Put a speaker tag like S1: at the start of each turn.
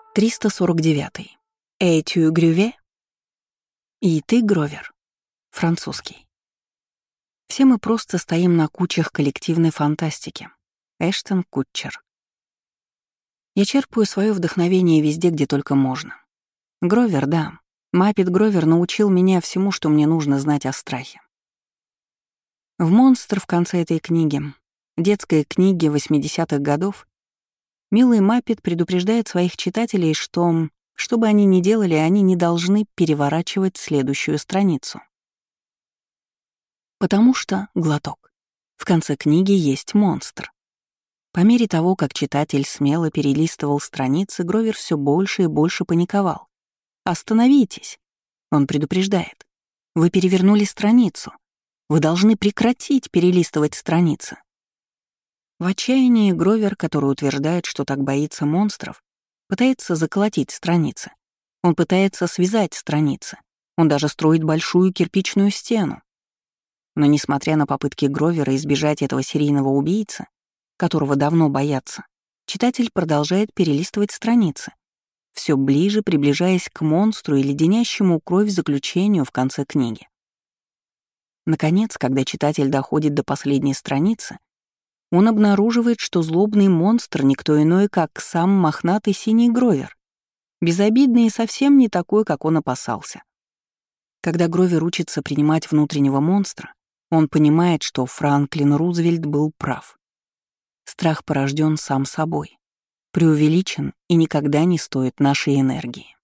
S1: 349. «Этю Грюве?» «И ты, Гровер?» Французский. Все мы просто стоим на кучах коллективной фантастики. Эштон Кутчер. Я черпаю свое вдохновение везде, где только можно. Гровер, да. Маппет Гровер научил меня всему, что мне нужно знать о страхе. В «Монстр» в конце этой книги, детской книги 80-х годов, милый Маппет предупреждает своих читателей, что бы они ни делали, они не должны переворачивать следующую страницу. Потому что, глоток, в конце книги есть монстр. По мере того, как читатель смело перелистывал страницы, Гровер все больше и больше паниковал. «Остановитесь!» — он предупреждает. «Вы перевернули страницу. Вы должны прекратить перелистывать страницы». В отчаянии Гровер, который утверждает, что так боится монстров, пытается заколотить страницы. Он пытается связать страницы. Он даже строит большую кирпичную стену. Но несмотря на попытки Гровера избежать этого серийного убийцы, которого давно боятся, читатель продолжает перелистывать страницы, все ближе приближаясь к монстру и леденящему кровь заключению в конце книги. Наконец, когда читатель доходит до последней страницы, он обнаруживает, что злобный монстр никто иной, как сам мохнатый синий Гровер, безобидный и совсем не такой, как он опасался. Когда Гровер учится принимать внутреннего монстра, он понимает, что Франклин Рузвельт был прав. Страх порожден сам собой, преувеличен и никогда не стоит нашей энергии.